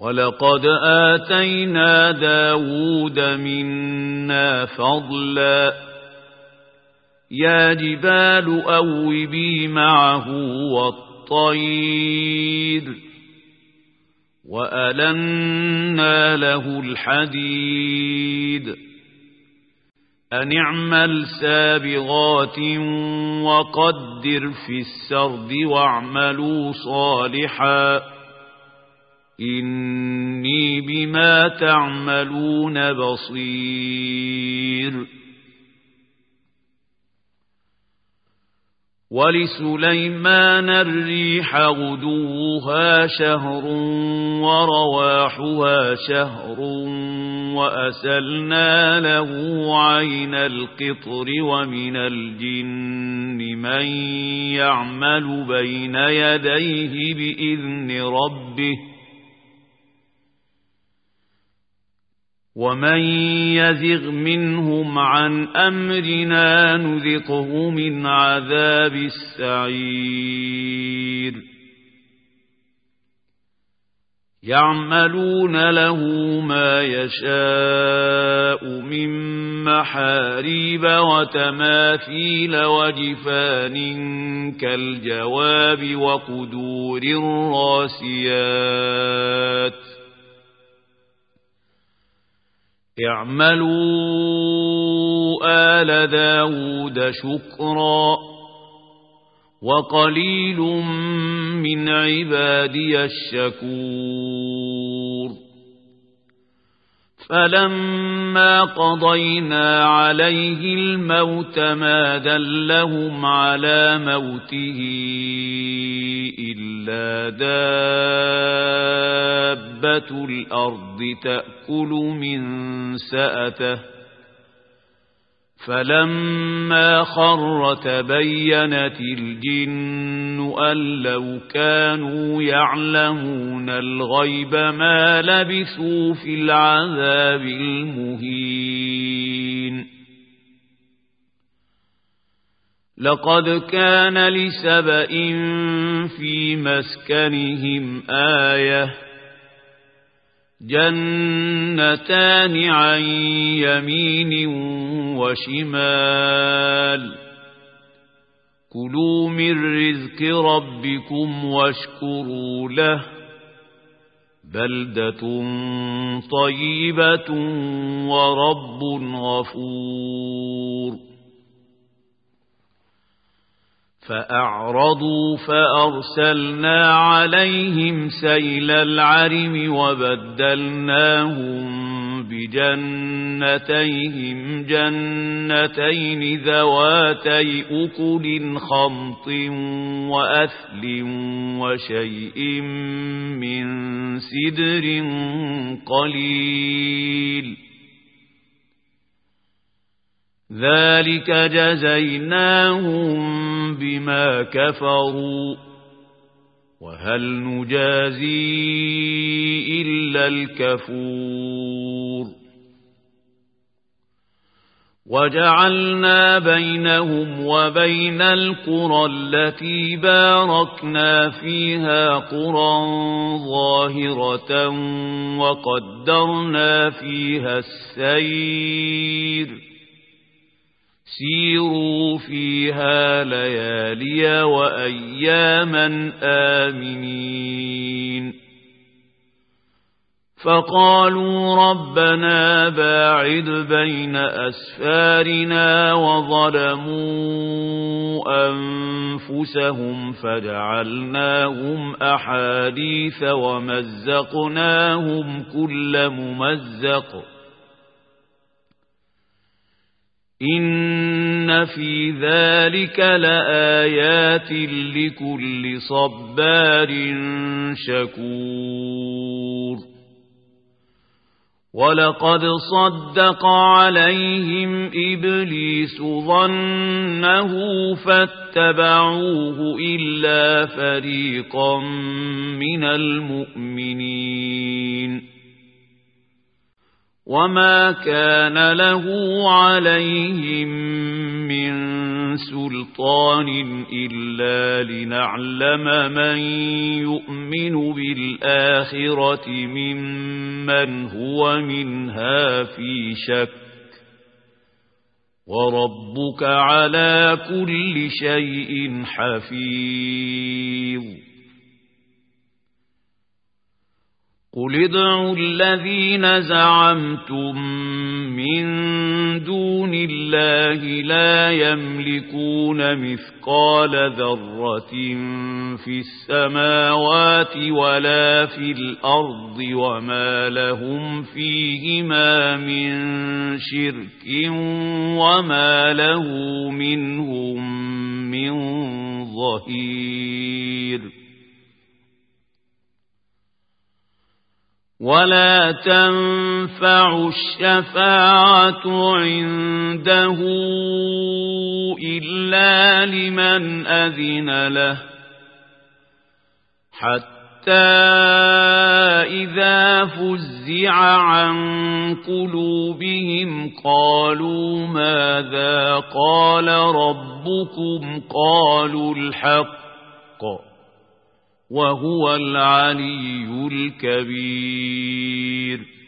ولقد آتينا داود منا فضلا يا جبال أوبي معه والطير وألنا له الحديد أن اعمل سابغات وقدر في السرد واعملوا صالحا إني بما تعملون بصير ولسليمان الريح غدوها شهر ورواحها شهر وأسلنا له عين القطر ومن الجن من يعمل بين يديه بإذن ربه ومن يزغ منهم عن أمرنا نذقه من عذاب السعير يعملون له ما يشاء من محاريب وتماثيل وجفان كالجواب وقدور الراسيات اعملوا آل داود شكرا وقليل من عبادي الشكور فلما قضينا عليه الموت ما دلهم على موته إلا دابة الأرض تأكل من سأته فلما خر تبينت الجن أن لو كانوا يعلمون الغيب ما لبثوا في العذاب المهين لقد كان لسبإ في مسكنهم آية جنتان عن يمين وشمال كلوا من رزق ربكم واشكروا له بلدة طيبة ورب غفور فأعرضوا فأرسلنا عليهم سيل العرم وبدلناهم بجنتيهم جنتين ذواتي أكل خمط وأثل وشيء من سدر قليل ذلك جزيناهم بما كفروا وهل نجازي إلا الكفور وجعلنا بينهم وبين القرى التي باركنا فيها قرى ظاهرة وقدرنا فيها السير سيروا فيها ليالي وأياما آمنين فقالوا ربنا باعد بين أسفارنا وظلموا أنفسهم فجعلناهم أحاديث ومزقناهم كل ممزق إن في ذلك لآيات لكل صبار شكور ولقد صدق عليهم إبليس ظنه فاتبعوه إلا فريقا من المؤمنين وما كان له عليهم من سلطان إلا لنعلم من يؤمن بالآخرة ممن هو منها في شك وربك على كل شيء حفيظ قل ادعوا الذين زعمتم من دون الله لا يملكون مثقال ذرة في السماوات ولا في الأرض وما لهم فيهما من شرك وما له منهم من ظهير ولا تنفع الشفاعة عنده إلا لمن أذن له حتى إذا فزع عن قلوبهم قالوا ماذا قال ربكم قالوا الحق وهو العلي الكبير